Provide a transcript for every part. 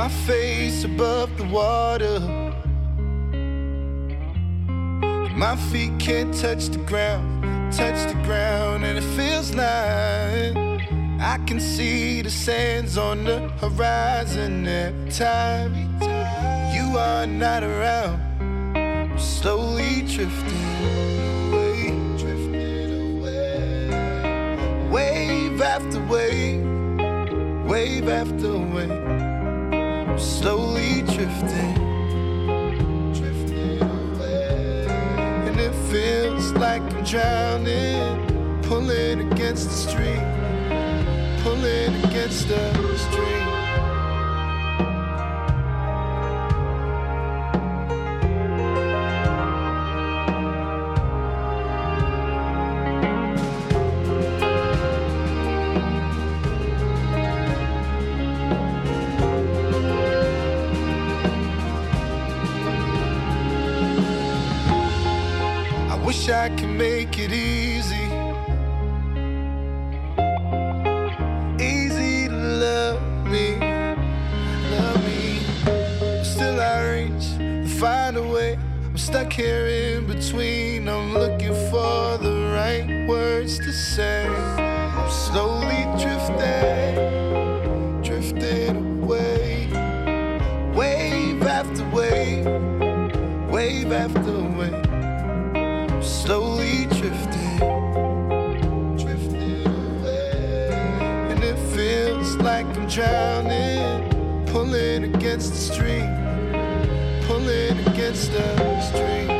my face above the water. My feet can't touch the ground, and it feels like I can see the sands on the horizon every time you are not around. I'm slowly drifting away, wave after wave, wave after wave. I'm slowly drifting away, and it feels like I'm drowning, pulling against the stream, pulling against the stream. Wish I could make it easy, easy to love me, but still I reach to find a way. I'm stuck here in between, I'm looking for the right words to say. I'm slowly drifting away, wave after wave, wave after wave. Slowly drifting away, and it feels like I'm drowning, pulling against the stream, pulling against the stream.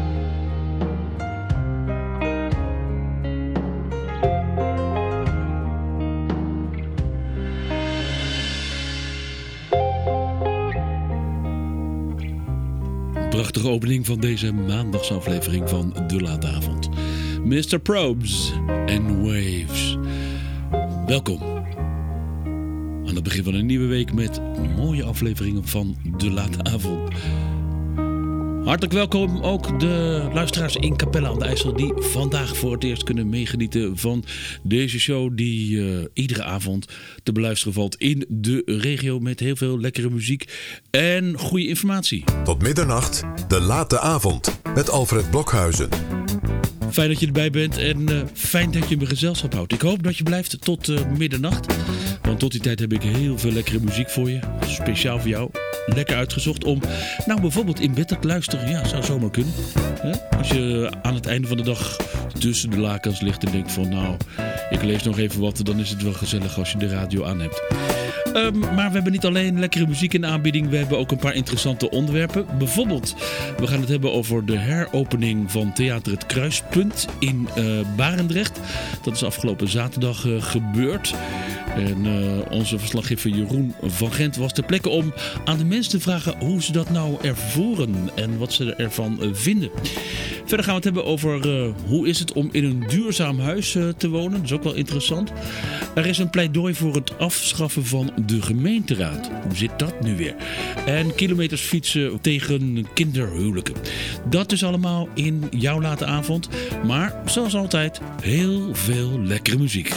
Prachtige opening van deze maandagsaflevering van De Late Avond. Mr. Probes en Waves. Welkom aan het begin van een nieuwe week met mooie afleveringen van De Late Avond. Hartelijk welkom ook de luisteraars in Capelle aan de IJssel die vandaag voor het eerst kunnen meegenieten van deze show die iedere avond te beluisteren valt in de regio met heel veel lekkere muziek en goede informatie. Tot middernacht, De Late Avond met Alfred Blokhuizen. Fijn dat je erbij bent en fijn dat je me gezelschap houdt. Ik hoop dat je blijft tot middernacht. Want tot die tijd heb ik heel veel lekkere muziek voor je. Speciaal voor jou. Lekker uitgezocht om nou bijvoorbeeld in bed te luisteren. Ja, zou zomaar kunnen. Als je aan het einde van de dag tussen de lakens ligt en denkt van nou, ik lees nog even wat. Dan is het wel gezellig als je de radio aan hebt. Maar we hebben niet alleen lekkere muziek in de aanbieding. We hebben ook een paar interessante onderwerpen. Bijvoorbeeld, we gaan het hebben over de heropening van Theater Het Kruispunt in Barendrecht. Dat is afgelopen zaterdag gebeurd. En onze verslaggever Jeroen van Gent was ter plekke om aan de mensen te vragen hoe ze dat nou ervoeren en wat ze ervan vinden. Verder gaan we het hebben over hoe is het om in een duurzaam huis te wonen. Dat is ook wel interessant. Er is een pleidooi voor het afschaffen van de gemeenteraad. Hoe zit dat nu weer? En kilometers fietsen tegen kinderhuwelijken. Dat is allemaal in jouw late avond. Maar zoals altijd heel veel lekkere muziek.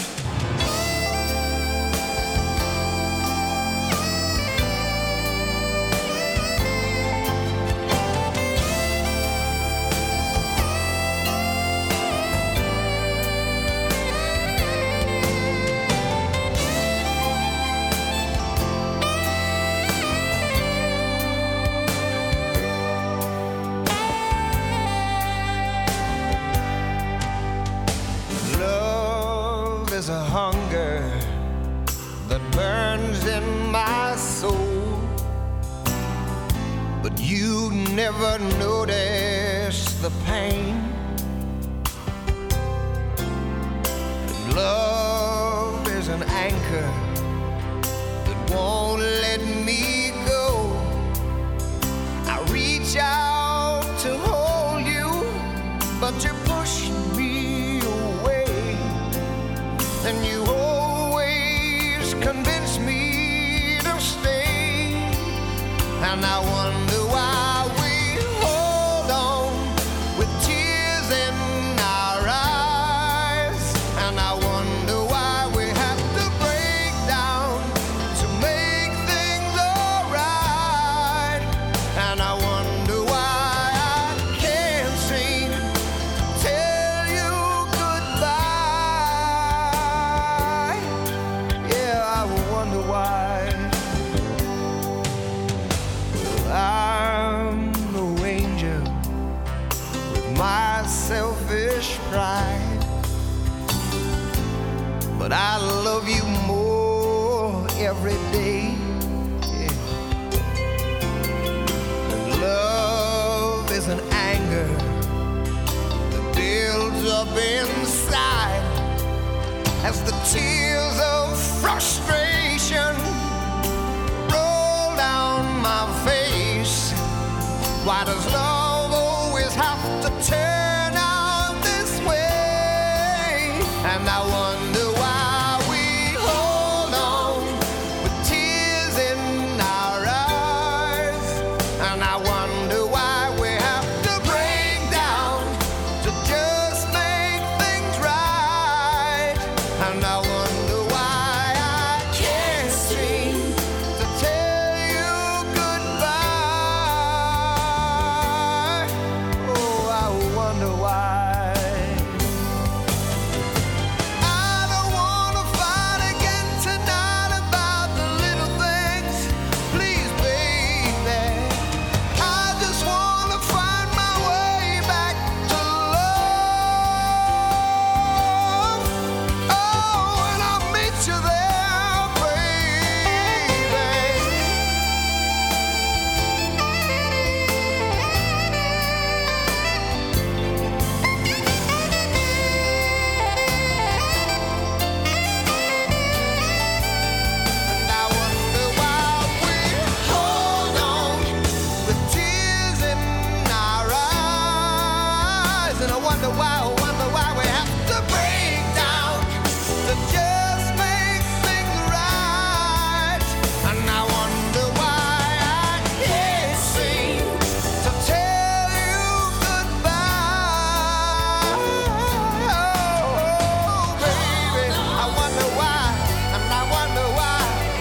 Never notice the pain. Love is an anchor that won't let me go. I reach out to hold you, but you push me away. And you always convince me to stay. And I wonder why. Right. my selfish pride. But I love you more every day. Yeah. And love is an anger that builds up inside as the tears of frustration roll down my face. Why does love always have to turn out this way? And I wonder why we hold on with tears in our eyes. And I wonder why we have to break down to just make things right. And I wonder why I can't seem to tell you goodbye. Oh, I wonder why. I don't wanna fight again tonight about the little things. Please, baby. I just wanna find my way back to love. Oh, and I'll meet you there, baby. And I wonder why we hold on with tears in our eyes. And I wonder why we have to break down to just make things right. And I wonder why I can't seem to tell you goodbye. Oh, baby, I wonder why, and I wonder why.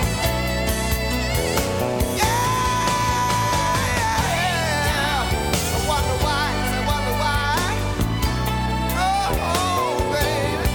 Yeah, I wonder why, I wonder why. Oh, baby.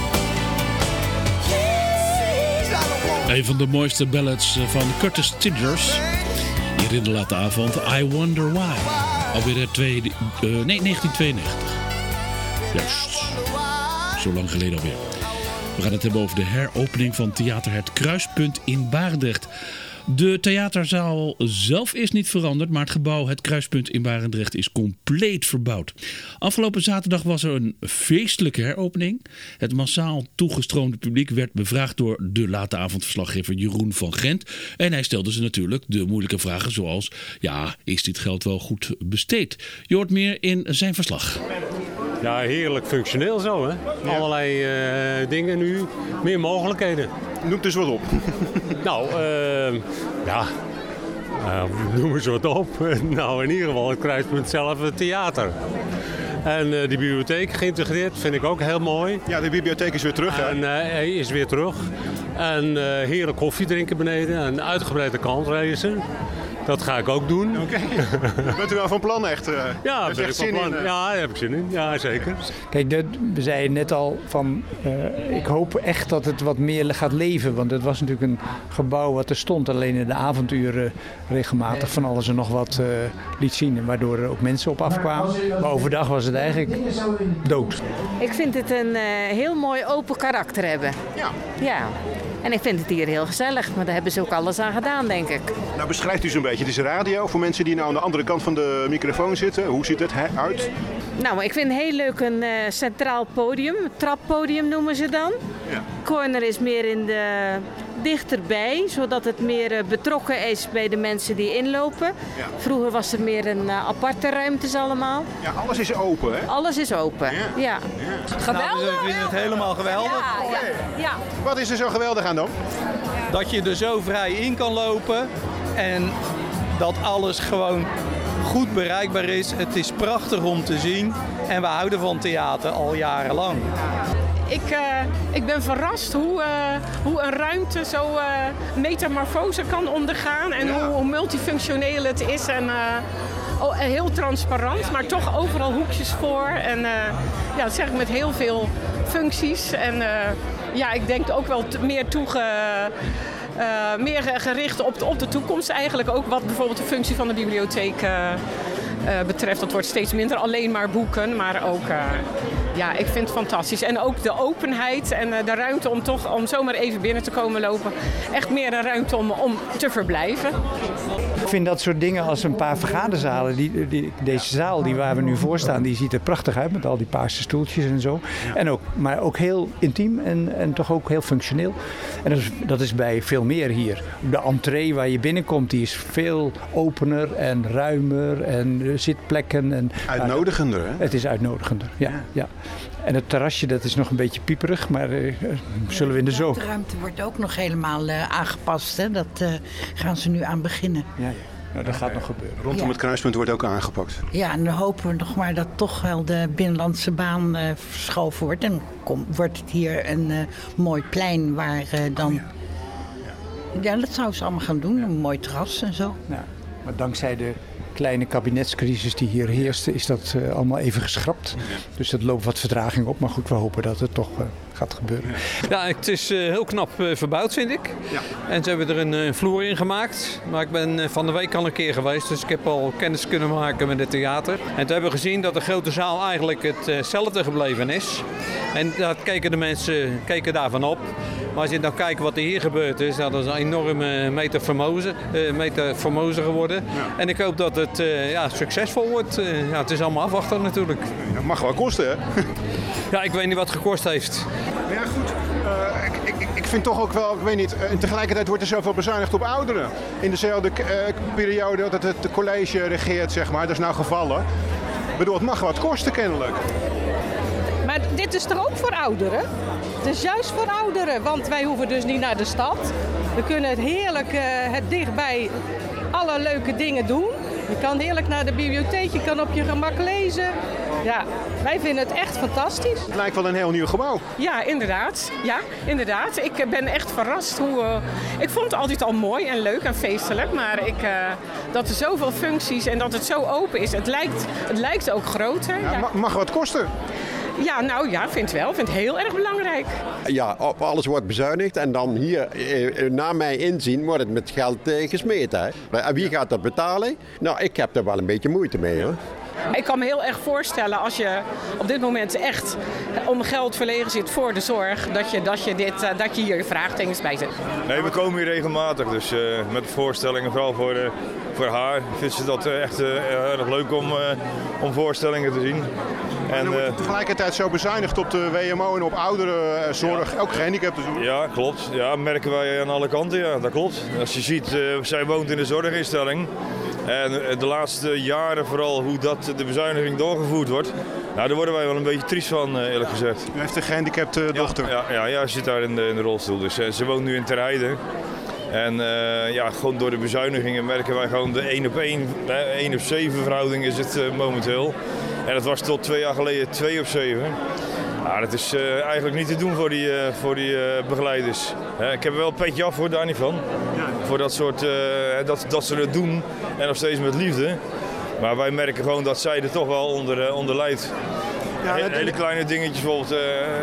Yes, I don't want Een van de mooiste ballads van Curtis Tigers. Hier in de late avond. I Wonder Why. Alweer 1992. Juist. Zo lang geleden alweer. We gaan het hebben over de heropening van Theater Het Kruispunt in Barendrecht. De theaterzaal zelf is niet veranderd, maar het gebouw Het Kruispunt in Barendrecht is compleet verbouwd. Afgelopen zaterdag was er een feestelijke heropening. Het massaal toegestroomde publiek werd bevraagd door de late avondverslaggever Jeroen van Gent. En hij stelde ze natuurlijk de moeilijke vragen zoals, ja, is dit geld wel goed besteed? Je hoort meer in zijn verslag. Ja, heerlijk functioneel zo, hè? Allerlei dingen nu, meer mogelijkheden. Noem dus wat op. Nou, noem eens wat op. Nou, in ieder geval het Kruispunt zelf, het theater. En de bibliotheek geïntegreerd, vind ik ook heel mooi. Ja, de bibliotheek is weer terug. Hè? En hij is weer terug. En heerlijk koffie drinken beneden en uitgebreide krantracen. Dat ga ik ook doen. Oké. Bent u wel van plan echt? Ja, heeft ben echt ik van zin plan. in, Ja, daar heb ik zin in. Ja, zeker. Kijk, we zeiden net al van, ik hoop echt dat het wat meer gaat leven. Want het was natuurlijk een gebouw wat er stond. Alleen in de avonduren regelmatig van alles en nog wat liet zien. En waardoor er ook mensen op afkwamen. Maar overdag was het eigenlijk dood. Ik vind het een heel mooi open karakter hebben. Ja. Ja. En ik vind het hier heel gezellig, maar daar hebben ze ook alles aan gedaan, denk ik. Nou, beschrijft u zo'n beetje. Het is radio voor mensen die nou aan de andere kant van de microfoon zitten. Hoe ziet het uit? Nou, ik vind heel leuk een centraal podium, een trappodium noemen ze dan. Ja. Corner is meer in de dichterbij, zodat het meer betrokken is bij de mensen die inlopen. Ja. Vroeger was er meer een aparte ruimtes allemaal. Ja, alles is open, hè? Alles is open, ja. Nou, we vinden het helemaal geweldig. Ja. Wat is er zo geweldig aan dan? Dat je er zo vrij in kan lopen en dat alles gewoon goed bereikbaar is. Het is prachtig om te zien en we houden van theater al jarenlang. Ik ben verrast hoe een ruimte zo metamorfose kan ondergaan en hoe multifunctioneel het is en heel transparant, maar toch overal hoekjes voor en dat zeg ik met heel veel functies en ik denk ook wel meer gericht op de toekomst eigenlijk ook wat bijvoorbeeld de functie van de bibliotheek betreft. Dat wordt steeds minder alleen maar boeken, maar ook... Ja, ik vind het fantastisch. En ook de openheid en de ruimte om zomaar even binnen te komen lopen. Echt meer een ruimte om te verblijven. Ik vind dat soort dingen als een paar vergaderzalen. Deze zaal waar we nu voor staan, die ziet er prachtig uit met al die paarse stoeltjes en zo. Ja. Maar ook heel intiem en toch ook heel functioneel. En dat is bij veel meer hier. De entree waar je binnenkomt, die is veel opener en ruimer en zitplekken. Uitnodigender, hè? Het is uitnodigender, ja. En het terrasje, dat is nog een beetje pieperig, maar zullen we in de zomer. De ruimte wordt ook nog helemaal aangepast, hè? Dat gaan ze nu aan beginnen. Ja. Nou, dat gaat nog gebeuren. Rondom het kruispunt wordt ook aangepakt. Ja, en dan hopen we nog maar dat toch wel de binnenlandse baan verschoven wordt. En wordt het hier een mooi plein waar dan... Ja, dat zou ze allemaal gaan doen. Een mooi terras en zo. Ja, maar dankzij de kleine kabinetscrisis die hier heerste, is dat allemaal even geschrapt. Dus dat loopt wat vertraging op. Maar goed, we hopen dat het toch gaat gebeuren. Ja, het is heel knap verbouwd, vind ik. Ja. En ze hebben er een vloer in gemaakt. Maar ik ben van de week al een keer geweest, dus ik heb al kennis kunnen maken met het theater. En toen hebben we gezien dat de grote zaal eigenlijk hetzelfde gebleven is. En dat keken de mensen daarvan op. Maar als je dan kijkt wat er hier gebeurd is, dat is een enorme metamorfose geworden. Ja. En ik hoop dat het succesvol wordt. Het is allemaal afwachten natuurlijk. Dat mag wel kosten, hè? Ja, ik weet niet wat het gekost heeft. Ja, goed. Ik vind toch ook wel, ik weet niet, en tegelijkertijd wordt er zoveel bezuinigd op ouderen. In dezelfde periode dat het college regeert, zeg maar, dat is nou gevallen. Ik bedoel, het mag wat kosten kennelijk. Maar dit is toch ook voor ouderen? Het is juist voor ouderen, want wij hoeven dus niet naar de stad. We kunnen het heerlijk het dichtbij alle leuke dingen doen. Je kan heerlijk naar de bibliotheek, je kan op je gemak lezen. Ja, wij vinden het echt fantastisch. Het lijkt wel een heel nieuw gebouw. Ja, inderdaad. Ik ben echt verrast. Ik vond het altijd al mooi en leuk en feestelijk. Maar dat er zoveel functies en dat het zo open is. Het lijkt ook groter. Ja. Mag wat kosten? Ja, vind wel. Ik vind het heel erg belangrijk. Ja, alles wordt bezuinigd en dan hier, naar mijn inzien, wordt het met geld gesmeten. Hè? En wie gaat dat betalen? Nou, ik heb er wel een beetje moeite mee, hoor. Ik kan me heel erg voorstellen als je op dit moment echt om geld verlegen zit voor de zorg, dat je hier vraagtekens bij zet. Nee, we komen hier regelmatig, dus met voorstellingen, vooral voor haar. Vindt ze dat echt erg leuk om voorstellingen te zien. En wordt tegelijkertijd zo bezuinigd op de WMO en op ouderenzorg, ook gehandicaptenzorg. Ja, klopt. Ja, merken wij aan alle kanten, ja, dat klopt. Als je ziet, zij woont in een zorginstelling. En de laatste jaren vooral hoe de bezuiniging doorgevoerd wordt. Nou, daar worden wij wel een beetje triest van, eerlijk gezegd. U heeft een gehandicapte dochter? Ja, ze zit daar in de rolstoel. Dus ze woont nu in Ter Heide. En gewoon door de bezuinigingen merken wij gewoon de 1 op 7 verhouding is het momenteel. En dat was tot 2 jaar geleden 2 op 7. Nou, dat is eigenlijk niet te doen voor die begeleiders. Ik heb er wel een petje af, hoor, daar niet van. Voor dat soort, dat ze het doen en nog steeds met liefde. Maar wij merken gewoon dat zij er toch wel onder lijdt. Ja, hele kleine dingetjes, bijvoorbeeld,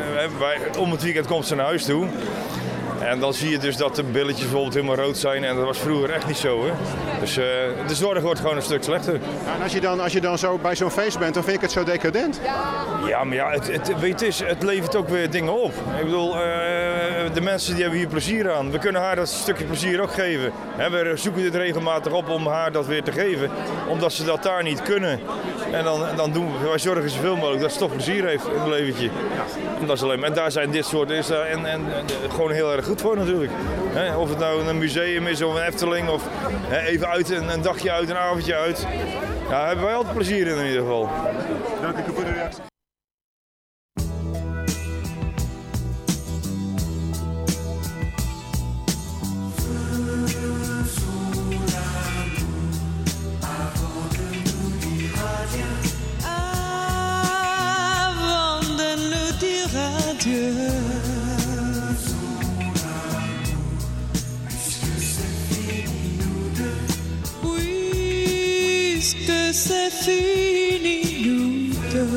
om het weekend komt ze naar huis toe. En dan zie je dus dat de billetjes bijvoorbeeld helemaal rood zijn en dat was vroeger echt niet zo. Hè? Dus de zorg wordt gewoon een stuk slechter. Ja, en als je dan zo bij zo'n feest bent, dan vind ik het zo decadent. Ja, maar ja, het levert ook weer dingen op. Ik bedoel, de mensen die hebben hier plezier aan. We kunnen haar dat stukje plezier ook geven. We zoeken dit regelmatig op om haar dat weer te geven. Omdat ze dat daar niet kunnen. En dan doen wij zorgen zoveel mogelijk dat ze toch plezier heeft in het leventje. En dat is alleen. En daar zijn dit soort en gewoon heel erg goed voor natuurlijk. Of het nou een museum is of een Efteling of even uit een dagje uit, een avondje uit. Ja, hebben wij altijd plezier in ieder geval. Dank u voor de reactie. C'est fini, nous deux.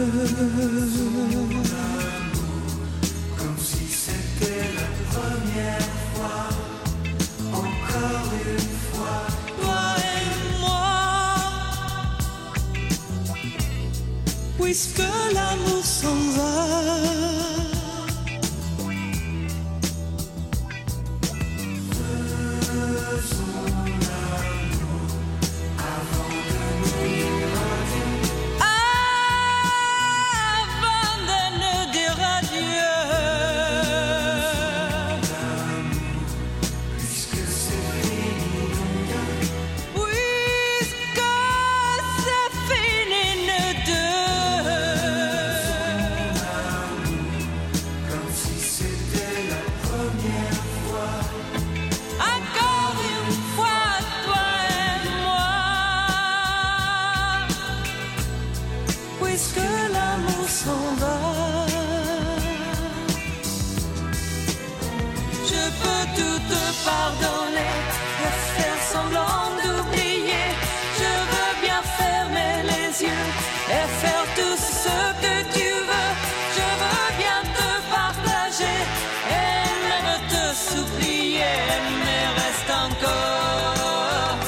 puisque l'amour s'en va. Pardonner et faire semblant d'oublier. Je veux bien fermer les yeux et faire tout ce que tu veux. Je veux bien te partager et même te supplier, mais reste encore.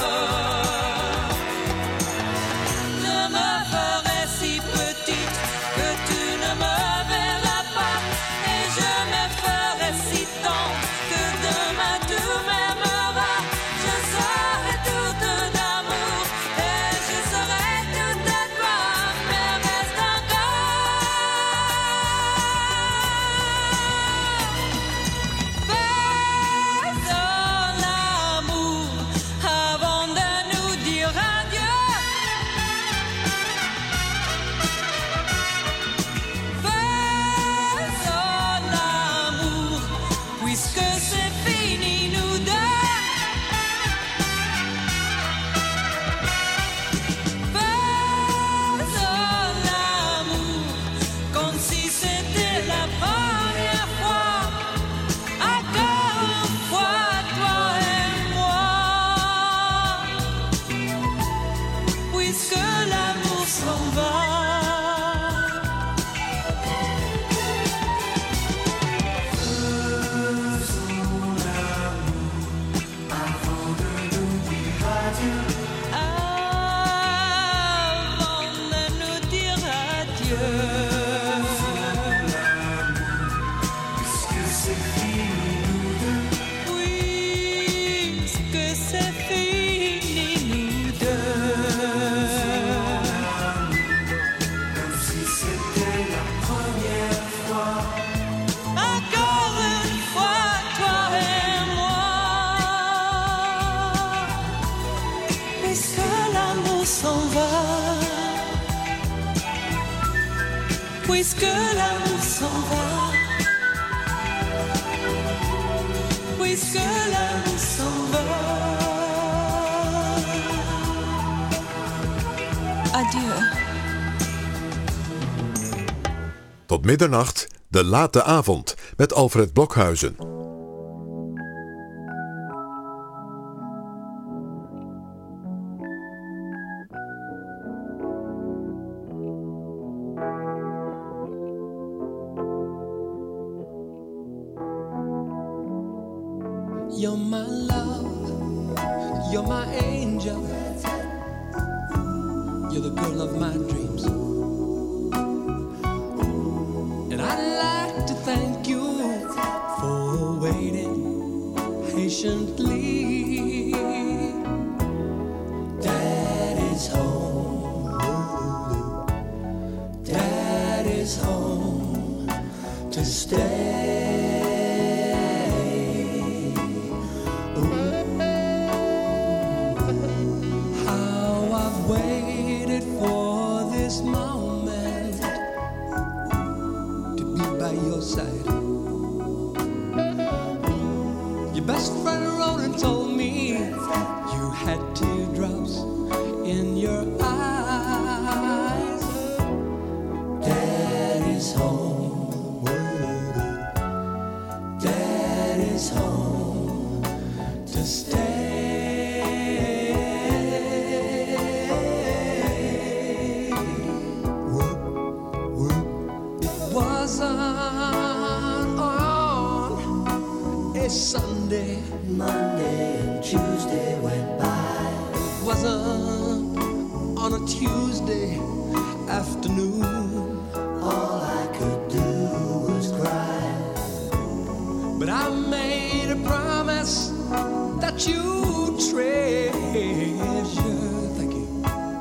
Je me ferai si petite que tu ne me verras pas, et je me ferai si tendre que demain tu m'aimeras. Je serai toute d'amour et je serai toute à toi, mais reste encore. Faisons l'amour avant de nous dire adieu. Faisons l'amour puisque c'est fini nous deux. Faisons l'amour comme si c'était la première fois. Encore une fois, toi et moi. Puisque l'amour s'en va. Avant de nous dire adieu. Puisque c'est fini nous deux. Puisque c'est fini nous deux. Comme si c'était la première fois. Encore une fois, toi et moi. Puisque l'amour s'en va. Puisque l'amour s'en va. Puisque l'amour s'en va. Adieu. Tot middernacht, de late avond, met Alfred Blokhuizen. You're my love, you're my angel, you're the girl of my dreams. And I'd like to thank you for waiting patiently. Daddy's home, Daddy's home to stay. Moment to be by your side. Your best friend Ronan told me you had teardrops in your eyes. Daddy's home, Daddy's home to stay. Sunday, Monday, and Tuesday went by. It wasn't on a Tuesday afternoon. All I could do was cry. But I made a promise that you treasure. Thank you.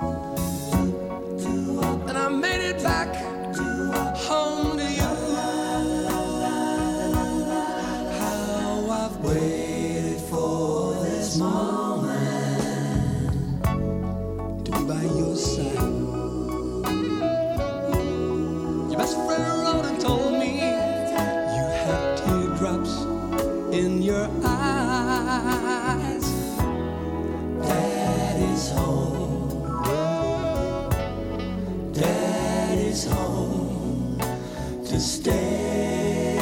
And I made it back home to you. How I've waited for this moment to be by your side. Your best friend wrote and told me you had teardrops in your eyes. Dad is home. Dad is home to stay.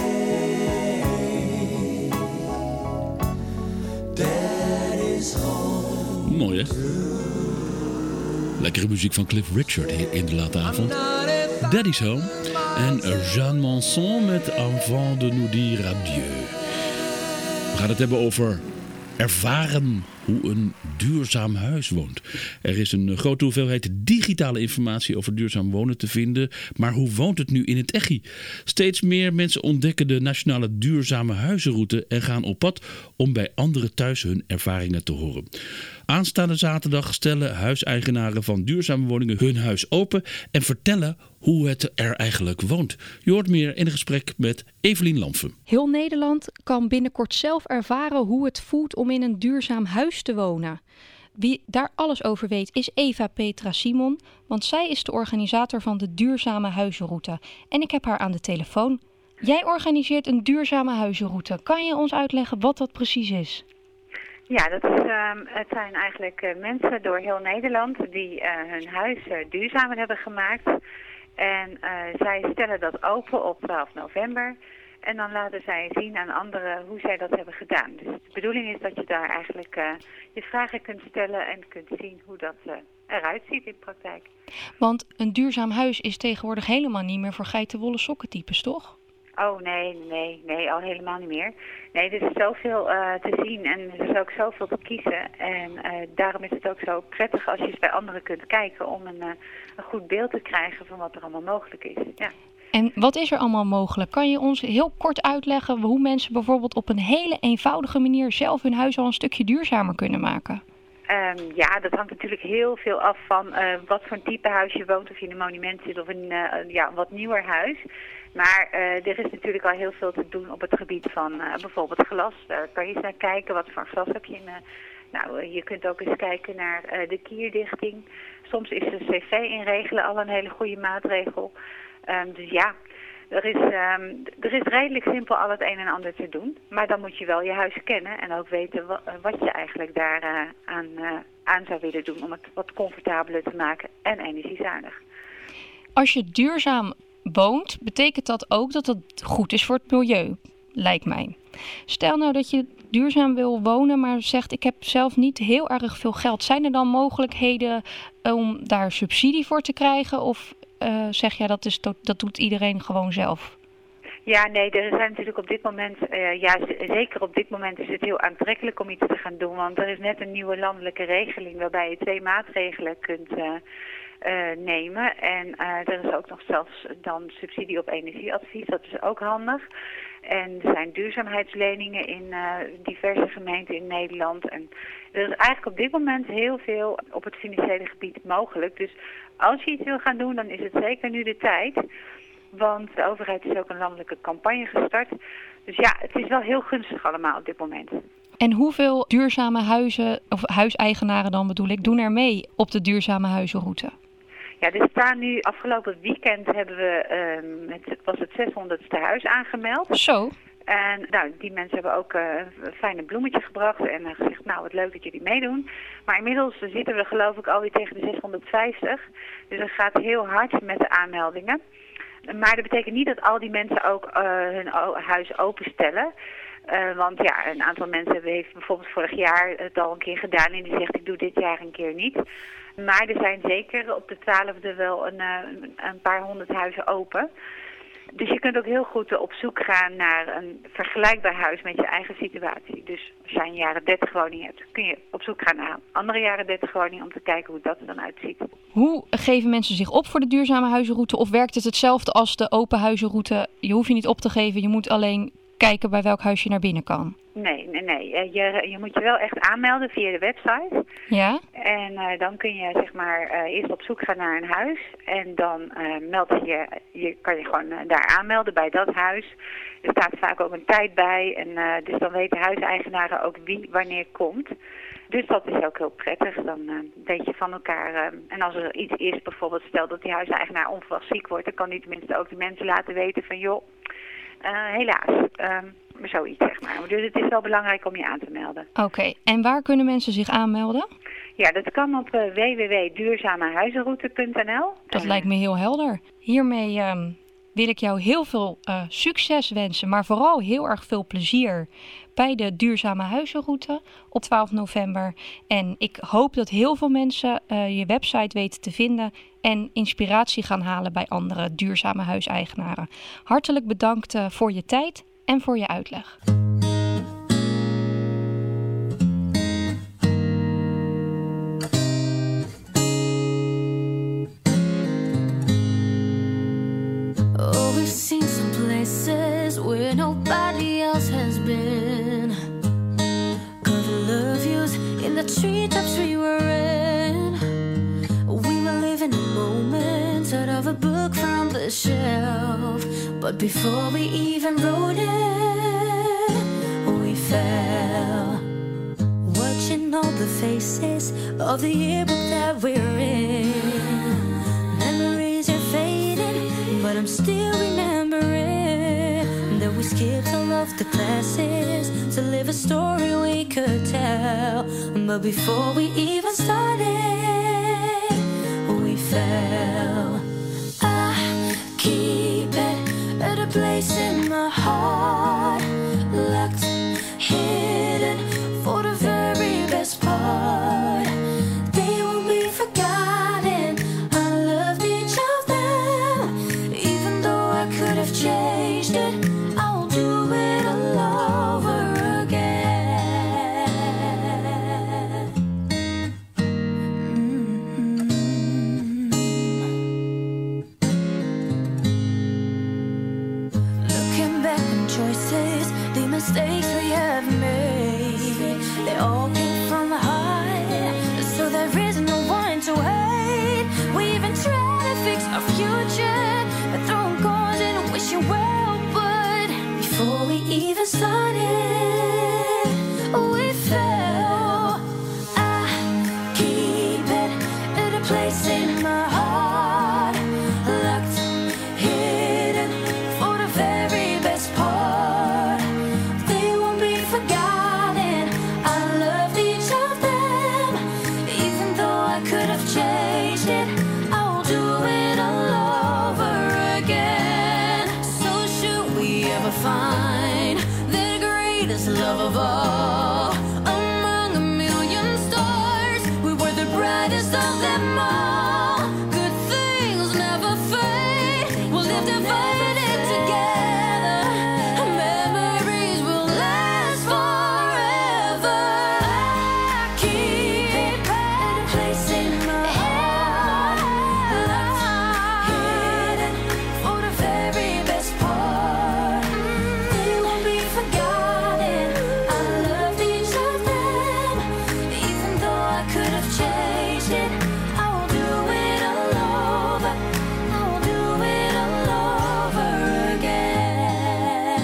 Dad is home. Mooi, hè? Lekkere muziek van Cliff Richard hier in de late avond. Daddy's Home. En Jeanne Manson met Avant de nous dire adieu. We gaan het hebben over ervaren hoe een duurzaam huis woont. Er is een grote hoeveelheid digitale informatie over duurzaam wonen te vinden. Maar hoe woont het nu in het echi? Steeds meer mensen ontdekken de nationale duurzame huizenroute en gaan op pad om bij anderen thuis hun ervaringen te horen. Aanstaande zaterdag stellen huiseigenaren van duurzame woningen hun huis open en vertellen hoe het er eigenlijk woont. Je hoort meer in een gesprek met Evelien Lamfen. Heel Nederland kan binnenkort zelf ervaren hoe het voelt om in een duurzaam huis te wonen. Wie daar alles over weet is Eva Petra Simon, want zij is de organisator van de Duurzame Huizenroute. En ik heb haar aan de telefoon. Jij organiseert een duurzame huizenroute. Kan je ons uitleggen wat dat precies is? Ja, het zijn eigenlijk mensen door heel Nederland die hun huis duurzamer hebben gemaakt. En zij stellen dat open op 12 november. En dan laten zij zien aan anderen hoe zij dat hebben gedaan. Dus de bedoeling is dat je daar eigenlijk je vragen kunt stellen en kunt zien hoe dat eruit ziet in de praktijk. Want een duurzaam huis is tegenwoordig helemaal niet meer voor geitenwolle sokken types, toch? Oh nee, al helemaal niet meer. Nee, er is zoveel te zien en er is ook zoveel te kiezen. En daarom is het ook zo prettig als je eens bij anderen kunt kijken om een goed beeld te krijgen van wat er allemaal mogelijk is. Ja. En wat is er allemaal mogelijk? Kan je ons heel kort uitleggen hoe mensen bijvoorbeeld op een hele eenvoudige manier zelf hun huis al een stukje duurzamer kunnen maken? Ja, dat hangt natuurlijk heel veel af van wat voor een type huis je woont. Of je in een monument zit of in een wat nieuwer huis. Maar er is natuurlijk al heel veel te doen op het gebied van bijvoorbeeld glas. Daar kan je eens naar kijken. Wat voor glas heb je in... je kunt ook eens kijken naar de kierdichting. Soms is de cv inregelen al een hele goede maatregel. Dus ja, er is redelijk simpel al het een en ander te doen. Maar dan moet je wel je huis kennen en ook weten wat je eigenlijk daar aan zou willen doen om het wat comfortabeler te maken en energiezuinig. Als je duurzaam woont, betekent dat ook dat het goed is voor het milieu, lijkt mij. Stel nou dat je duurzaam wil wonen, maar zegt ik heb zelf niet heel erg veel geld. Zijn er dan mogelijkheden om daar subsidie voor te krijgen? Of zeg je dat doet iedereen gewoon zelf? Ja, nee, er zijn natuurlijk op dit moment, zeker op dit moment is het heel aantrekkelijk om iets te gaan doen. Want er is net een nieuwe landelijke regeling waarbij je 2 maatregelen kunt nemen. En er is ook nog zelfs dan subsidie op energieadvies, dat is ook handig. En er zijn duurzaamheidsleningen in diverse gemeenten in Nederland. En er is eigenlijk op dit moment heel veel op het financiële gebied mogelijk. Dus als je iets wil gaan doen, dan is het zeker nu de tijd. Want de overheid is ook een landelijke campagne gestart. Dus ja, het is wel heel gunstig allemaal op dit moment. En hoeveel duurzame huizen, of huiseigenaren dan bedoel ik, doen er mee op de duurzame huizenroute? Ja, er staan nu, afgelopen weekend hebben we, was het 600ste huis aangemeld. Zo. En die mensen hebben ook een fijne bloemetje gebracht en gezegd, nou wat leuk dat jullie meedoen. Maar inmiddels zitten we geloof ik alweer tegen de 650. Dus dat gaat heel hard met de aanmeldingen. Maar dat betekent niet dat al die mensen ook hun huis openstellen. Want ja, een aantal mensen heeft bijvoorbeeld vorig jaar het al een keer gedaan en die zegt ik doe dit jaar een keer niet. Maar er zijn zeker op de 12e wel een paar honderd huizen open. Dus je kunt ook heel goed op zoek gaan naar een vergelijkbaar huis met je eigen situatie. Dus als jij een jaren 30 woning hebt, kun je op zoek gaan naar een andere jaren 30 woning om te kijken hoe dat er dan uitziet. Hoe geven mensen zich op voor de duurzame huizenroute? Of werkt het hetzelfde als de open huizenroute? Je hoeft je niet op te geven, je moet alleen kijken bij welk huis je naar binnen kan. Nee. Je moet je wel echt aanmelden via de website. Ja? En dan kun je zeg maar eerst op zoek gaan naar een huis. En dan kan je gewoon daar aanmelden bij dat huis. Er staat vaak ook een tijd bij. En dus dan weten huiseigenaren ook wie wanneer komt. Dus dat is ook heel prettig. Dan weet je van elkaar. En als er iets is, bijvoorbeeld stel dat die huiseigenaar onverwachts ziek wordt, dan kan die tenminste ook de mensen laten weten van joh, helaas. Zoiets, zeg maar. Dus het is wel belangrijk om je aan te melden. Oké, en waar kunnen mensen zich aanmelden? Ja, dat kan op www.duurzamehuizenroute.nl. Dat lijkt me heel helder. Hiermee wil ik jou heel veel succes wensen, maar vooral heel erg veel plezier bij de Duurzame Huizenroute op 12 november. En ik hoop dat heel veel mensen je website weten te vinden en inspiratie gaan halen bij andere duurzame huiseigenaren. Hartelijk bedankt voor je tijd en voor je uitleg. Oh, we've seen some places where nobody else has been. Got the love views in the treetops we were in. We were living a moment out of a book from the shelf. But before we even wrote it, we fell. Watching all the faces of the yearbook that we're in. Memories are fading, but I'm still remembering that we skipped all of the classes to live a story we could tell. But before we even started, we fell. I keep it at a place in my heart, locked, hidden for the very best part. They won't be forgotten. I loved each of them, even though I could have changed it. I'll do it all over again. Looking back on choices, the mistakes we have made, they all came from the heart, so there is no one to hate. We even try to fix our future by throwing cards and wishing well, but before we even started, we fell. I keep it at a place in my heart, locked, hidden for the very best part. They won't be forgotten. I loved each of them, even though I could have changed it. I'll do it all over again. So should we ever find the greatest love of all, among a million stars, we were the brightest of them all. Good things never fade. We'll live divided together. Memories will last forever. I keep it at a place in my heart, locked, hidden for the very best part. They won't be forgotten. I loved each of them, even though I could have changed it. I'll do it all over. I'll do it all over again.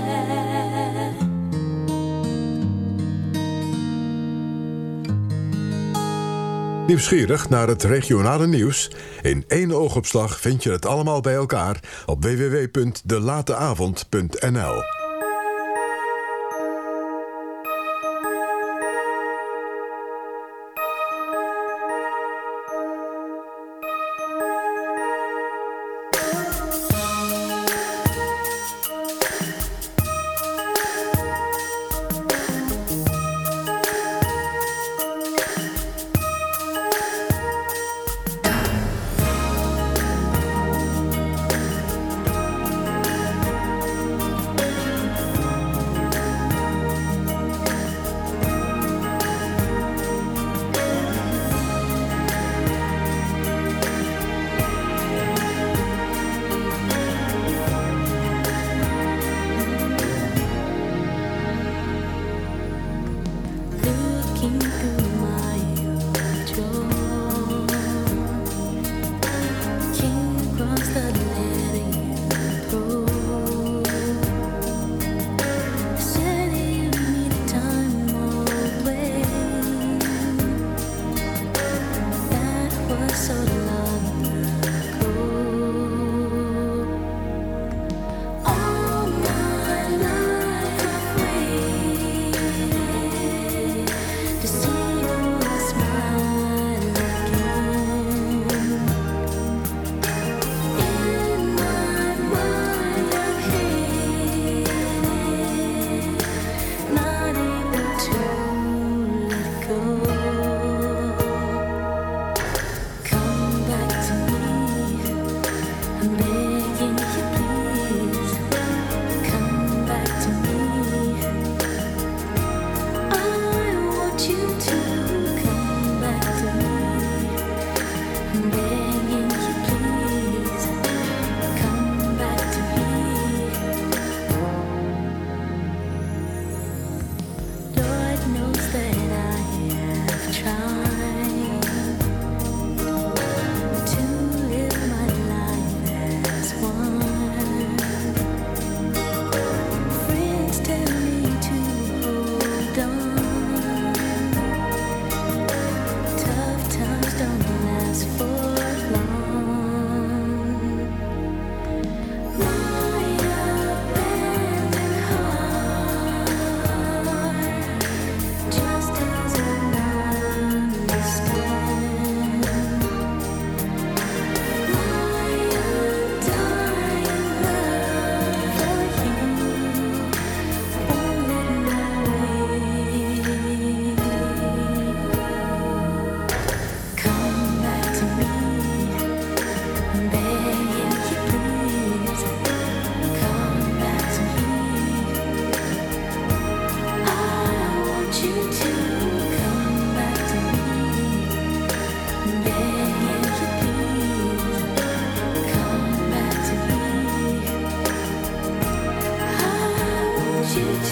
Nieuwsgierig naar het regionale nieuws? In één oogopslag vind je het allemaal bij elkaar op www.delateavond.nl.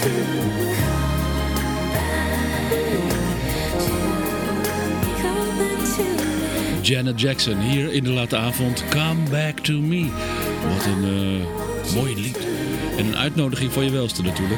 Janet Jackson, hier in de late avond. Come Back to Me. Wat een mooi lied. En een uitnodiging van je welste natuurlijk.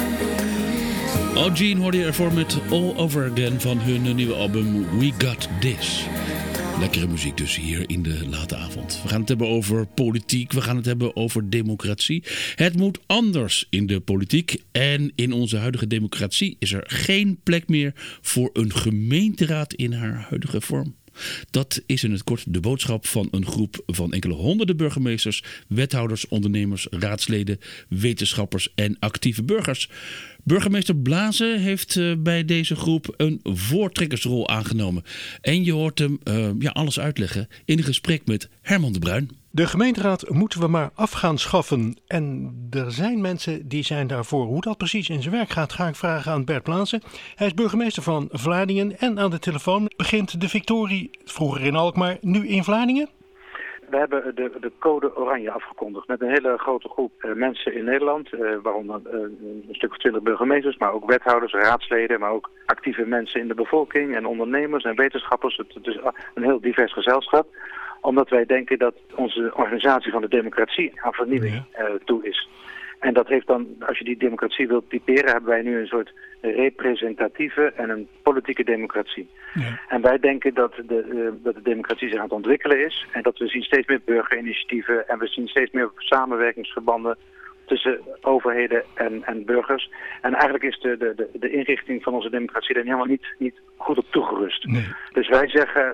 Gene hoorde je ervoor met All Over Again van hun nieuwe album We Got This. Lekkere muziek dus hier in de late avond. We gaan het hebben over politiek, we gaan het hebben over democratie. Het moet anders in de politiek. En in onze huidige democratie is er geen plek meer voor een gemeenteraad in haar huidige vorm. Dat is in het kort de boodschap van een groep van enkele honderden burgemeesters, wethouders, ondernemers, raadsleden, wetenschappers en actieve burgers. Burgemeester Blazen heeft bij deze groep een voortrekkersrol aangenomen. En je hoort hem alles uitleggen in een gesprek met Herman de Bruin. De gemeenteraad moeten we maar af gaan schaffen. En er zijn mensen die zijn daarvoor. Hoe dat precies in zijn werk gaat, ga ik vragen aan Bert Blazen. Hij is burgemeester van Vlaardingen en aan de telefoon begint de Victorie, vroeger in Alkmaar, nu in Vlaardingen. We hebben de code oranje afgekondigd met een hele grote groep mensen in Nederland. Waaronder een stuk of 20 burgemeesters, maar ook wethouders, raadsleden, maar ook actieve mensen in de bevolking en ondernemers en wetenschappers. Het is een heel divers gezelschap. Omdat wij denken dat onze organisatie van de democratie aan vernieuwing toe is. En dat heeft dan, als je die democratie wilt typeren, hebben wij nu een soort representatieve en een politieke democratie. Ja. En wij denken dat de democratie zich aan het ontwikkelen is. En dat we zien steeds meer burgerinitiatieven en we zien steeds meer samenwerkingsverbanden tussen overheden en burgers. En eigenlijk is de inrichting van onze democratie daar helemaal niet goed op toegerust. Nee. Dus wij zeggen,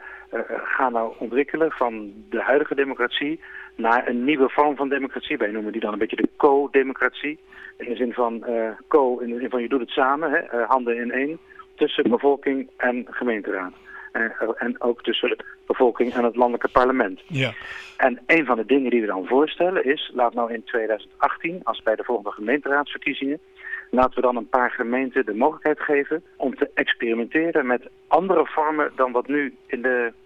ga nou ontwikkelen van de huidige democratie naar een nieuwe vorm van democratie. Wij noemen die dan een beetje de co-democratie. In de zin van je doet het samen, handen in één, tussen bevolking en gemeenteraad. En ook tussen de bevolking en het landelijke parlement. Ja. En een van de dingen die we dan voorstellen is, laat nou in 2018, als bij de volgende gemeenteraadsverkiezingen, laten we dan een paar gemeenten de mogelijkheid geven om te experimenteren met andere vormen dan wat nu in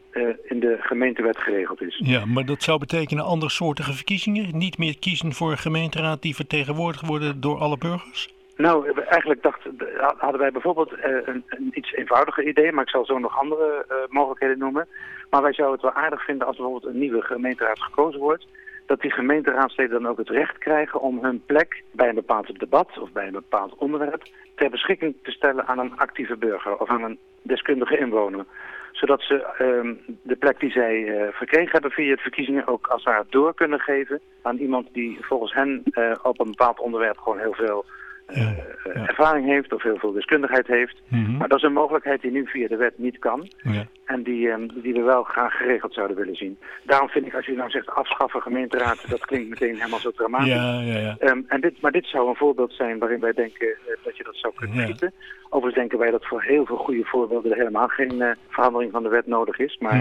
de gemeentewet geregeld is. Ja, maar dat zou betekenen andersoortige verkiezingen? Niet meer kiezen voor een gemeenteraad die vertegenwoordigd worden door alle burgers? Nou, eigenlijk hadden wij bijvoorbeeld een iets eenvoudiger idee, maar ik zal zo nog andere mogelijkheden noemen. Maar wij zouden het wel aardig vinden als bijvoorbeeld een nieuwe gemeenteraad gekozen wordt, dat die gemeenteraadsleden dan ook het recht krijgen om hun plek bij een bepaald debat of bij een bepaald onderwerp ter beschikking te stellen aan een actieve burger of aan een deskundige inwoner. Zodat ze de plek die zij verkregen hebben via de verkiezingen ook als het ware door kunnen geven aan iemand die volgens hen op een bepaald onderwerp gewoon heel veel ervaring heeft of heel veel deskundigheid heeft. Mm-hmm. Maar dat is een mogelijkheid die nu via de wet niet kan. Ja. En die we wel graag geregeld zouden willen zien. Daarom vind ik, als je nou zegt afschaffen gemeenteraad, dat klinkt meteen helemaal zo dramatisch. Ja. Maar dit zou een voorbeeld zijn waarin wij denken dat je dat zou kunnen schieten. Overigens denken wij dat voor heel veel goede voorbeelden er helemaal geen verandering van de wet nodig is. Maar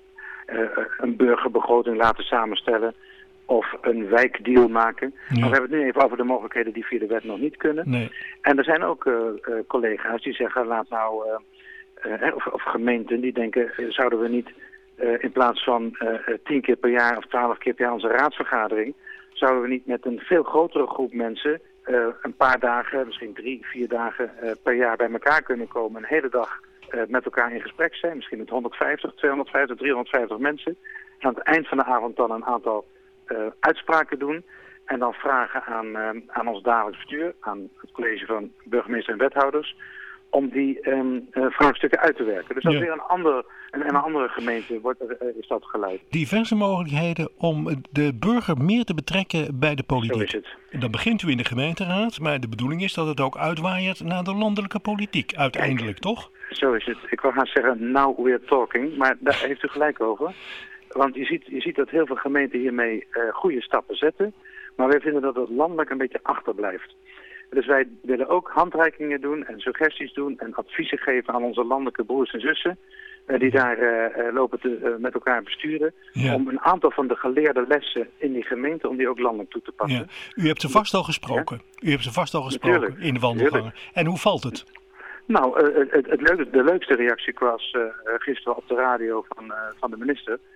een burgerbegroting laten samenstellen of een wijkdeal maken. Ja. Maar we hebben het nu even over de mogelijkheden die via de wet nog niet kunnen. Nee. En er zijn ook collega's die zeggen, laat nou, of gemeenten die denken, zouden we niet in plaats van 10 keer per jaar of 12 keer per jaar onze raadsvergadering, zouden we niet met een veel grotere groep mensen een paar dagen, misschien 3-4 dagen per jaar bij elkaar kunnen komen, een hele dag met elkaar in gesprek zijn, misschien met 150, 250, 350 mensen. En aan het eind van de avond dan een aantal uitspraken doen en dan vragen aan ons dagelijks bestuur, aan het college van burgemeester en wethouders, om die vraagstukken uit te werken. Dus dat is weer een andere gemeente is dat geleid. Diverse mogelijkheden om de burger meer te betrekken bij de politiek. Zo is het. Dan begint u in de gemeenteraad, maar de bedoeling is dat het ook uitwaait naar de landelijke politiek, uiteindelijk, toch? Zo is het. Ik wil gaan zeggen, now we're talking, maar daar heeft u gelijk over. Want je ziet dat heel veel gemeenten hiermee goede stappen zetten. Maar wij vinden dat het landelijk een beetje achterblijft. Dus wij willen ook handreikingen doen en suggesties doen en adviezen geven aan onze landelijke broers en zussen. Die daar lopen met elkaar besturen. Ja. Om een aantal van de geleerde lessen in die gemeente, om die ook landelijk toe te passen. Ja. U hebt ze vast al gesproken. Ja? U hebt ze vast al gesproken. Natuurlijk. In de wandelgangen. En hoe valt het? Nou, de leukste reactie was gisteren op de radio van de minister.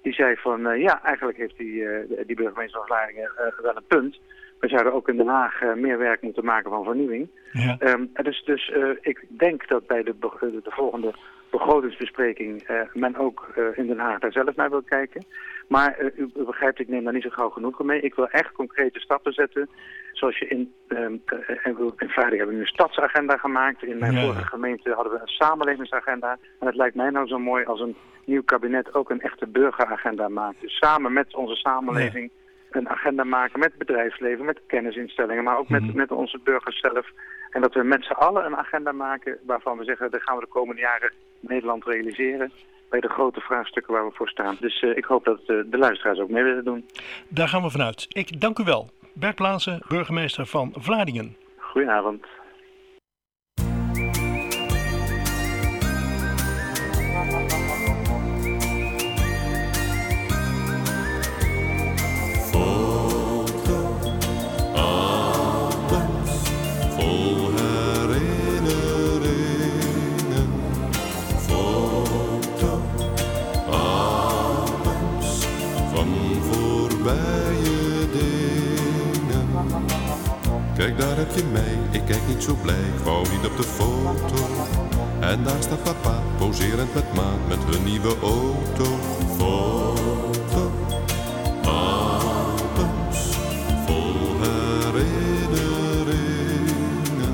Die zei van, eigenlijk heeft die burgemeester van Vlaardingen wel een punt. We zouden ook in Den Haag meer werk moeten maken van vernieuwing. Ja. Dus ik denk dat bij de volgende begrotingsbespreking men ook in Den Haag daar zelf naar wil kijken. Maar u begrijpt, ik neem daar niet zo gauw genoegen mee. Ik wil echt concrete stappen zetten. Zoals je in Vlaardingen hebben we een stadsagenda gemaakt. In mijn vorige gemeente hadden we een samenlevingsagenda. En het lijkt mij nou zo mooi als een nieuw kabinet ook een echte burgeragenda maakt. Dus samen met onze samenleving een agenda maken met het bedrijfsleven, met kennisinstellingen, maar ook met onze burgers zelf. En dat we met z'n allen een agenda maken waarvan we zeggen, dat gaan we de komende jaren Nederland realiseren. Bij de grote vraagstukken waar we voor staan. Dus ik hoop dat de luisteraars ook mee willen doen. Daar gaan we vanuit. Ik dank u wel. Bert Plaatsen, burgemeester van Vlaardingen. Goedenavond. Kijk, daar heb je mij, ik kijk niet zo blij, ik wou niet op de foto. En daar staat papa, poserend met ma, met hun nieuwe auto. Foto, albums, vol herinneringen.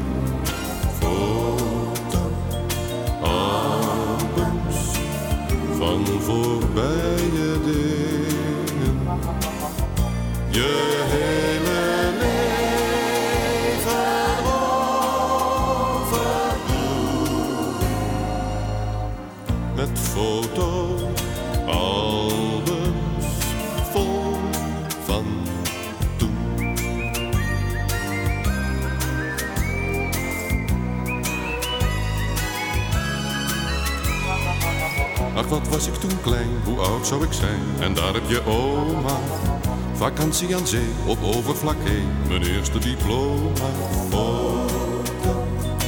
Foto, albums, van voorbije dingen. Je hele met foto, albums vol van toen. Ach, wat was ik toen klein, hoe oud zou ik zijn? En daar heb je oma, vakantie aan zee, op overvlak 1, mijn eerste diploma. Foto,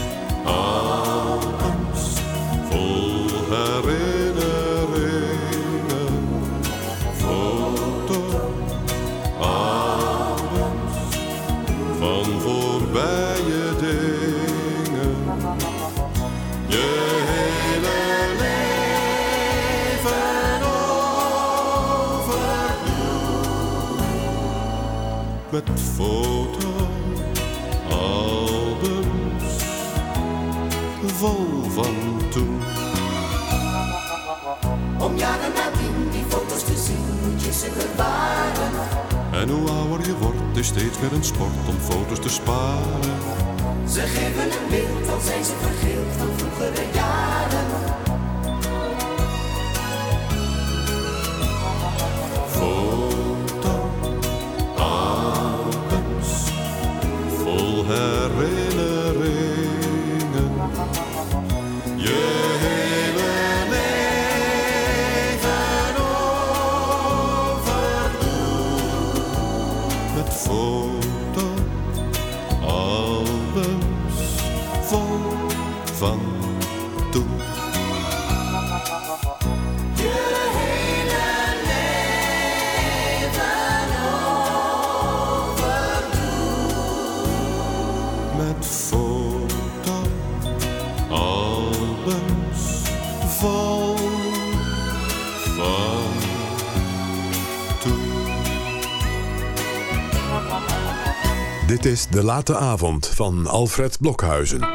albums vol herinneringen. Foto, albums van voorbije dingen. Je hele leven overnieuw. Met foto, albums vol van toen. Om jaren nadien die foto's te zien, moet je ze bewaren. En hoe ouder je wordt, is steeds meer een sport om foto's te sparen. Ze geven een beeld, al zijn ze vergeeld van vroegere jaren. Foto, albums, vol herinneringen. Je hele leven overnieuw. Met foto, albums vol van toen. Je hele leven overnieuw. Met foto, albums vol van toen. Dit is De Late Avond van Alfred Blokhuizen.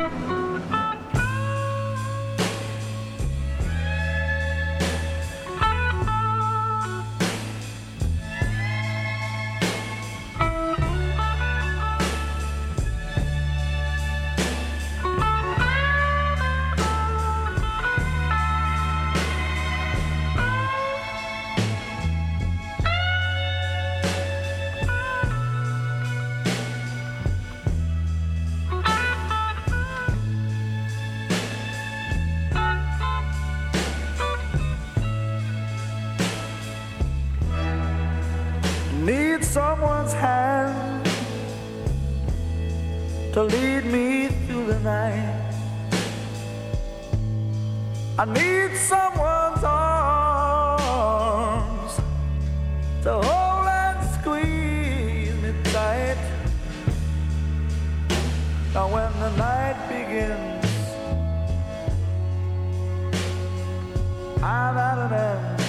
Need someone's hand to lead me through the night. I need someone's arms Now when the night begins, I'm at an end,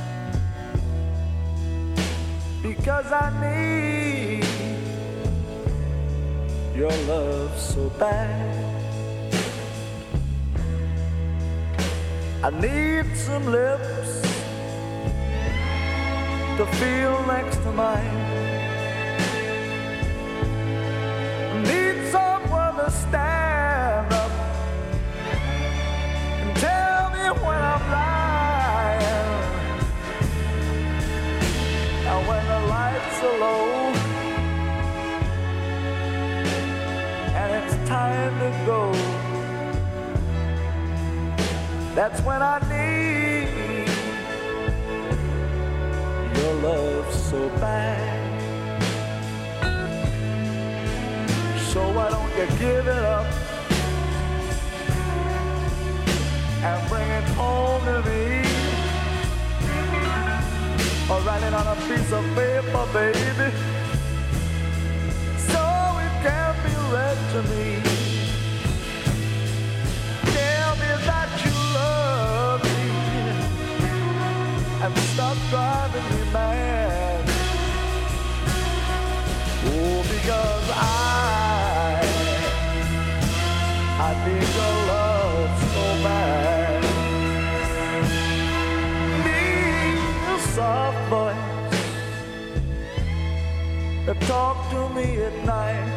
because I need your love so bad. I need some lips to feel next to mine. I need someone to stand up and tell me when I'm lying. Now when the lights are low and it's time to go, that's when I need your love so bad. So why don't you give it up and bring it home to me, or write it on a piece of paper, baby, so it can be read to me. Tell me that you love me and stop driving me mad. Oh, because I need your love so bad. Need a soft voice that talk to me at night.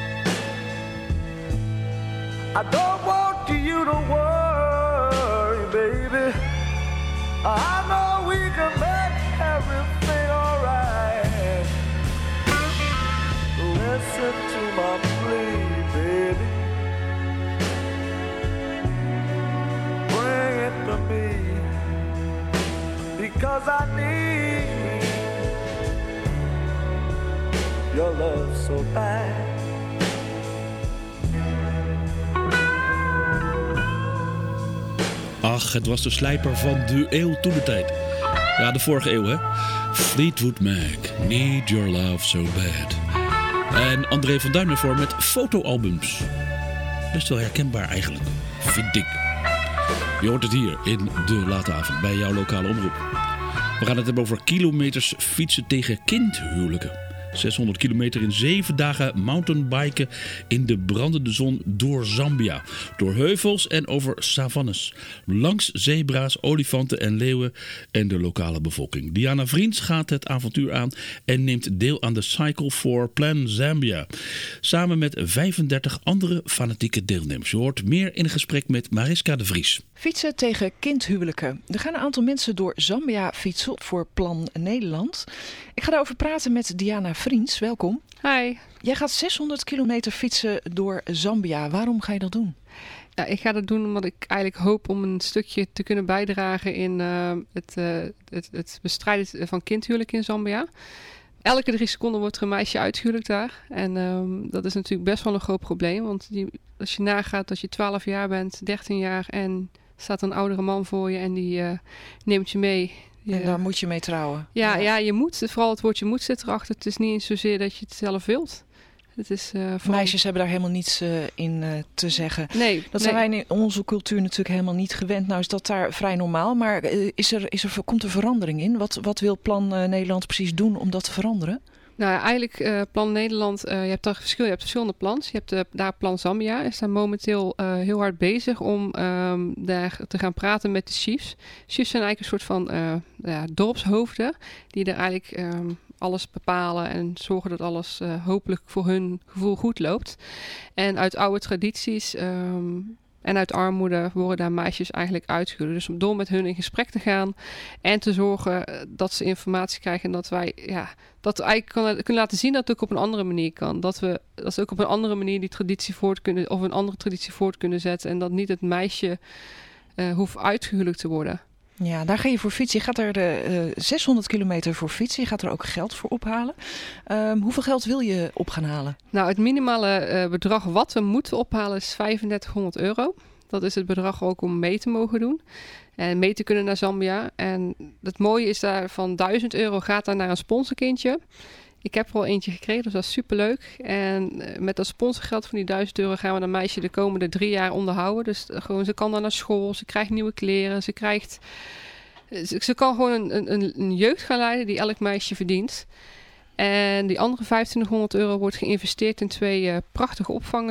I don't want you to worry, baby. I know we can make everything alright. Listen to my plea, baby. Bring it to me, because I need your love so bad. Ach, het was de slijper van de eeuw toentertijd. Ja, de vorige eeuw, hè? Fleetwood Mac, Need Your Love So Bad. En André van Duinenvoor met fotoalbums. Best wel herkenbaar eigenlijk, vind ik. Je hoort het hier in De Late Avond bij jouw lokale omroep. We gaan het hebben over kilometers fietsen tegen kindhuwelijken. 600 kilometer in 7 dagen mountainbiken in de brandende zon door Zambia. Door heuvels en over savannes. Langs zebra's, olifanten en leeuwen en de lokale bevolking. Diana Vriends gaat het avontuur aan en neemt deel aan de Cycle for Plan Zambia. Samen met 35 andere fanatieke deelnemers. Je hoort meer in een gesprek met Mariska de Vries. Fietsen tegen kindhuwelijken. Er gaan een aantal mensen door Zambia fietsen voor Plan Nederland. Ik ga daarover praten met Diana Vriends. Welkom. Hi. Jij gaat 600 kilometer fietsen door Zambia. Waarom ga je dat doen? Ja, ik ga dat doen omdat ik eigenlijk hoop om een stukje te kunnen bijdragen in het bestrijden van kindhuwelijk in Zambia. Elke 3 seconden wordt er een meisje uitgehuwelijkt daar. En dat is natuurlijk best wel een groot probleem. Want als je nagaat dat je 12 jaar bent, 13 jaar en staat een oudere man voor je en die neemt je mee. En daar moet je mee trouwen. Ja, je moet. Vooral het woordje moet zit erachter. Het is niet eens zozeer dat je het zelf wilt. Het is, Meisjes hebben daar helemaal niets in te zeggen. Nee. Dat zijn wij in onze cultuur natuurlijk helemaal niet gewend. Nou is dat daar vrij normaal. Maar komt er verandering in? Wat wil Plan Nederland precies doen om dat te veranderen? Nou ja, eigenlijk Plan Nederland, je hebt verschillende plans. Je hebt daar Plan Zambia, is daar momenteel heel hard bezig om daar te gaan praten met de chiefs. Chiefs zijn eigenlijk een soort van dorpshoofden die er eigenlijk alles bepalen en zorgen dat alles hopelijk voor hun gevoel goed loopt. En uit oude tradities en uit armoede worden daar meisjes eigenlijk uitgehuwd. Dus om door met hun in gesprek te gaan en te zorgen dat ze informatie krijgen en dat wij dat we eigenlijk kunnen laten zien dat het ook op een andere manier kan. Dat ze ook op een andere manier die traditie een andere traditie voort kunnen zetten en dat niet het meisje hoeft uitgehuwelijkt te worden. Ja, daar ga je voor fietsen. Je gaat er 600 kilometer voor fietsen. Je gaat er ook geld voor ophalen. Hoeveel geld wil je op gaan halen? Nou, het minimale bedrag wat we moeten ophalen is €3500. Dat is het bedrag ook om mee te mogen doen. En mee te kunnen naar Zambia. En het mooie is daar van €1000 gaat daar naar een sponsorkindje. Ik heb er al eentje gekregen, dus dat is superleuk. En met dat sponsorgeld van die €1000 gaan we dat meisje de komende 3 jaar onderhouden. Dus gewoon, ze kan dan naar school, ze krijgt nieuwe kleren, ze kan gewoon een jeugd gaan leiden die elk meisje verdient. En die andere €2500 wordt geïnvesteerd in 2 prachtige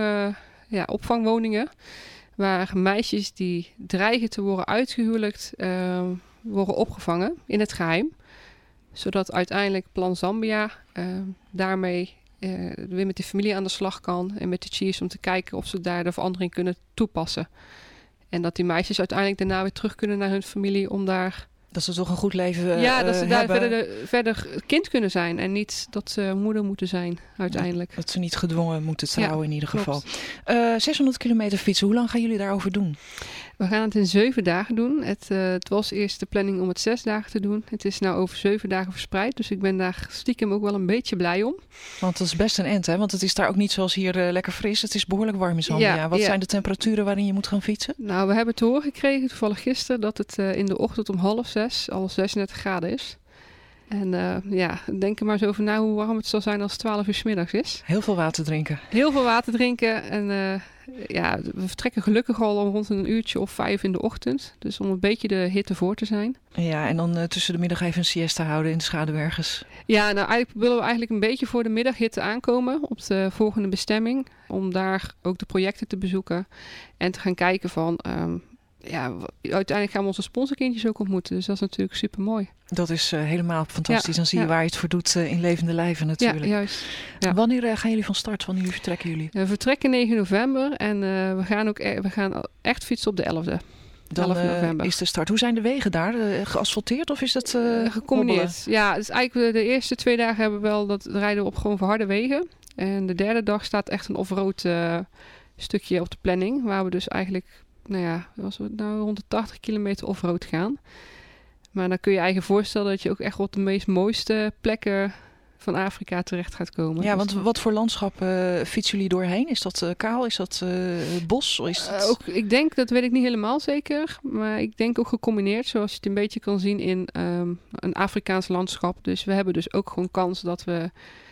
opvangwoningen. Waar meisjes die dreigen te worden uitgehuwelijkt worden opgevangen in het geheim. Zodat uiteindelijk Plan Zambia daarmee weer met de familie aan de slag kan. En met de chiefs om te kijken of ze daar de verandering kunnen toepassen. En dat die meisjes uiteindelijk daarna weer terug kunnen naar hun familie om daar... Dat ze toch een goed leven dat ze daar hebben. verder kind kunnen zijn. En niet dat ze moeder moeten zijn uiteindelijk. Dat ze niet gedwongen moeten trouwen in ieder geval. Klopt. 600 kilometer fietsen. Hoe lang gaan jullie daarover doen? We gaan het in 7 dagen doen. Het was eerst de planning om het 6 dagen te doen. Het is nou over 7 dagen verspreid. Dus ik ben daar stiekem ook wel een beetje blij om. Want het is best een end, hè? Want het is daar ook niet zoals hier lekker fris. Het is behoorlijk warm in Zambia. Wat zijn de temperaturen waarin je moet gaan fietsen? Nou, we hebben te horen gekregen toevallig gisteren dat het in de ochtend om 5:30 al 36 graden is. En denk er maar eens over na hoe warm het zal zijn als het 12 uur 's middags is. Heel veel water drinken. Heel veel water drinken. En we vertrekken gelukkig al om rond een uurtje of 5 in de ochtend. Dus om een beetje de hitte voor te zijn. Ja, en dan tussen de middag even een siesta houden in de schaduw ergens. Ja, nou willen we eigenlijk een beetje voor de middaghitte aankomen op de volgende bestemming. Om daar ook de projecten te bezoeken. En te gaan kijken van... uiteindelijk gaan we onze sponsorkindjes ook ontmoeten. Dus dat is natuurlijk super mooi. Dat is helemaal fantastisch. Dan zie je waar je het voor doet in levende lijven natuurlijk. Ja, juist. Ja. Wanneer gaan jullie van start? Wanneer vertrekken jullie? We vertrekken 9 november en we gaan echt fietsen op de 11e. Dan 11 november. Is de start. Hoe zijn de wegen daar? Geasfalteerd of is dat gecombineerd? Ja, dus eigenlijk de eerste 2 dagen hebben we wel rijden we op gewoon verharde wegen. En de derde dag staat echt een off-road stukje op de planning. Waar we dus eigenlijk... als we nou rond de 80 kilometer off-road gaan. Maar dan kun je je voorstellen dat je ook echt op de meest mooiste plekken van Afrika terecht gaat komen. Ja, want wat voor landschap fietsen jullie doorheen? Is dat kaal? Is dat bos? Is dat... Ik denk, dat weet ik niet helemaal zeker. Maar ik denk ook gecombineerd, zoals je het een beetje kan zien in een Afrikaans landschap. Dus we hebben dus ook gewoon kans dat we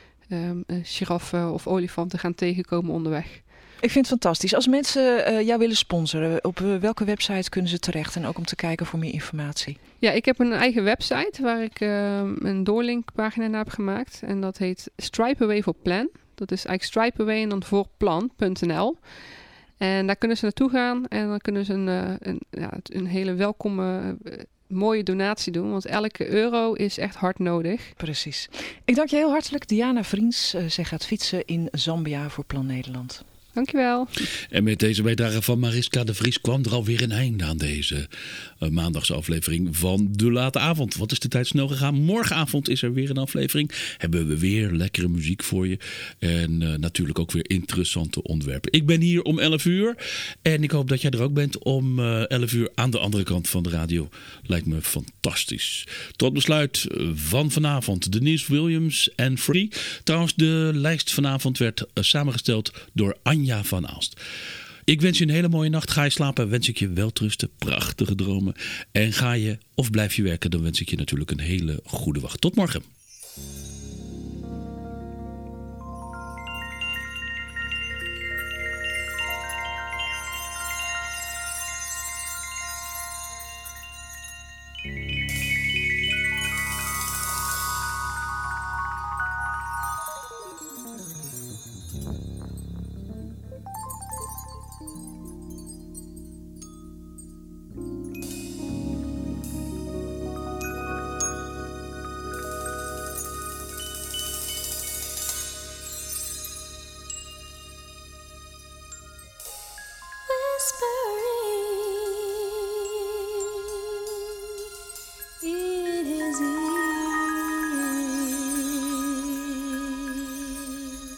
giraffen of olifanten gaan tegenkomen onderweg. Ik vind het fantastisch. Als mensen jou willen sponsoren, op welke website kunnen ze terecht? En ook om te kijken voor meer informatie. Ja, ik heb een eigen website waar ik een doorlinkpagina naar heb gemaakt. En dat heet Stripe Away for Plan. Dat is eigenlijk Stripe Away en dan voor plan.nl. En daar kunnen ze naartoe gaan en dan kunnen ze een hele welkome... mooie donatie doen, want elke euro is echt hard nodig. Precies. Ik dank je heel hartelijk, Diana Vriends. Zij gaat fietsen in Zambia voor Plan Nederland. Dankjewel. En met deze bijdrage van Mariska de Vries kwam er alweer een einde aan deze maandagsaflevering van De Late Avond. Wat is de tijd snel gegaan? Morgenavond is er weer een aflevering. Hebben we weer lekkere muziek voor je. En natuurlijk ook weer interessante onderwerpen. Ik ben hier om 11 uur. En ik hoop dat jij er ook bent om 11 uur aan de andere kant van de radio. Lijkt me fantastisch. Tot besluit van vanavond. Denise Williams en Free. Trouwens, de lijst vanavond werd samengesteld door Anja van Aalst. Ik wens je een hele mooie nacht. Ga je slapen, wens ik je welterusten, prachtige dromen. En ga je of blijf je werken, dan wens ik je natuurlijk een hele goede wacht. Tot morgen.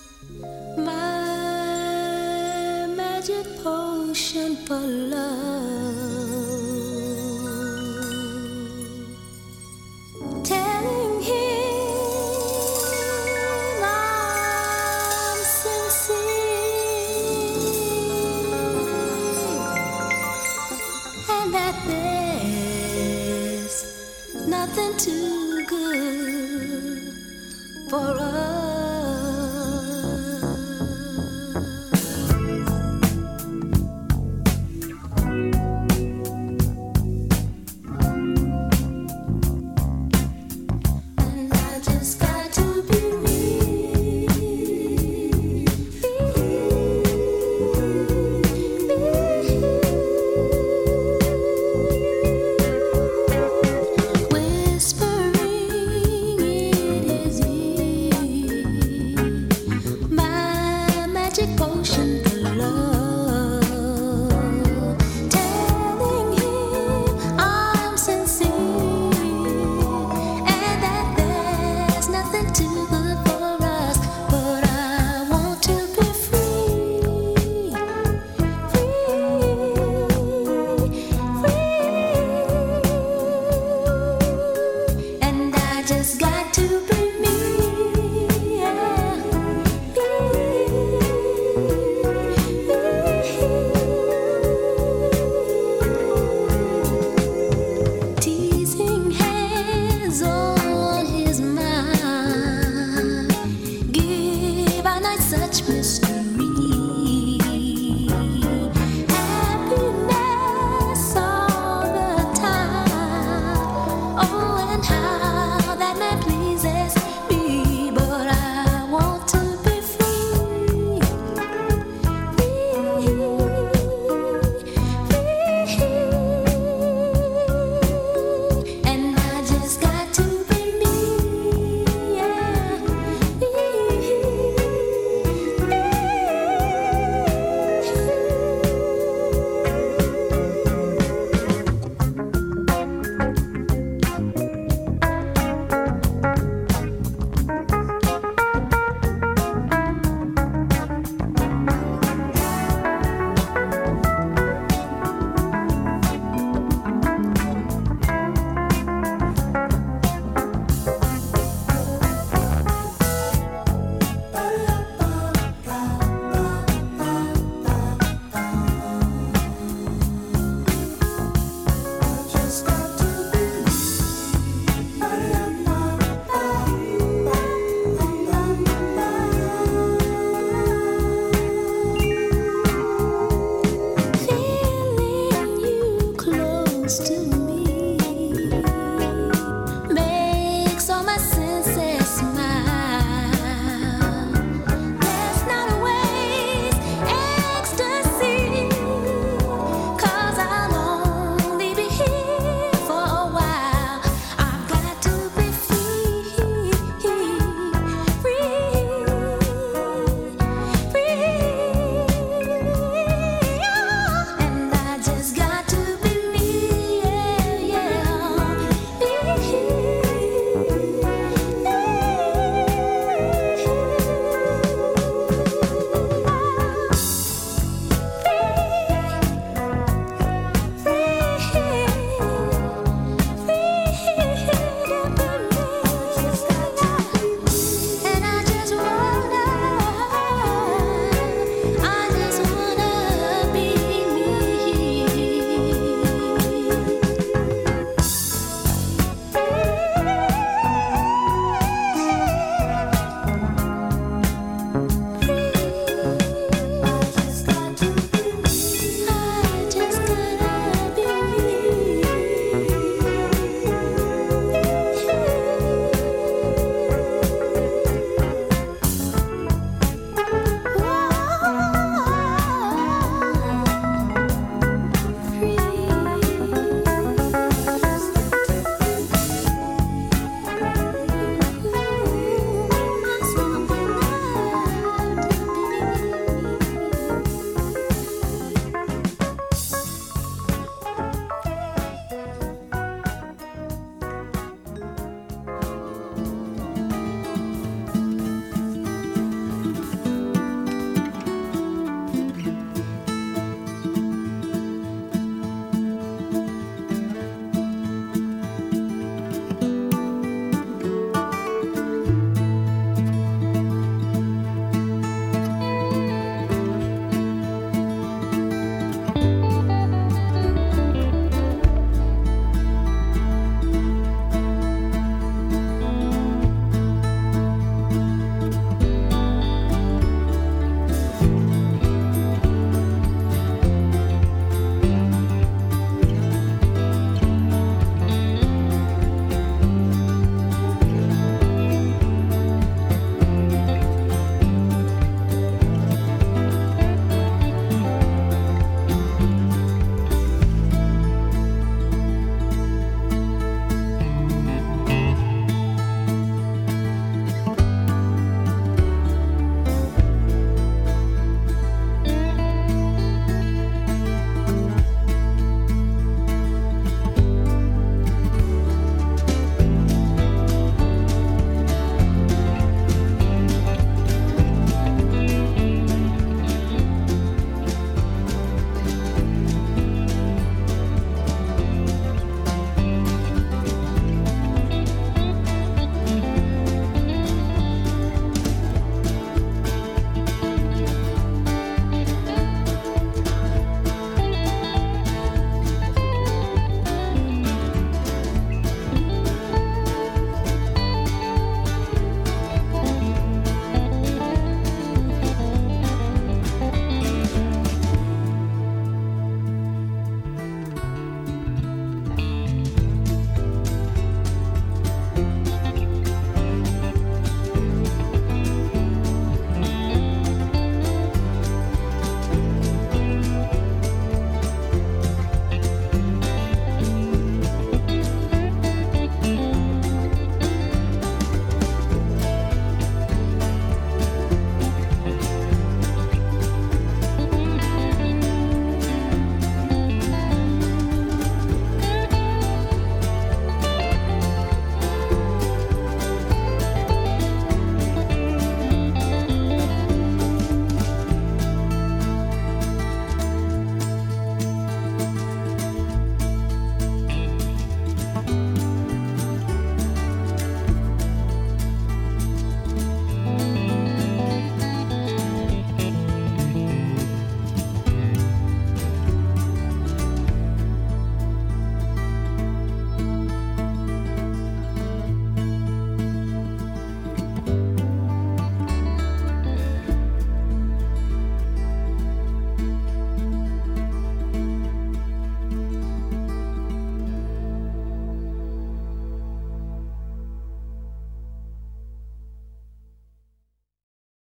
For love.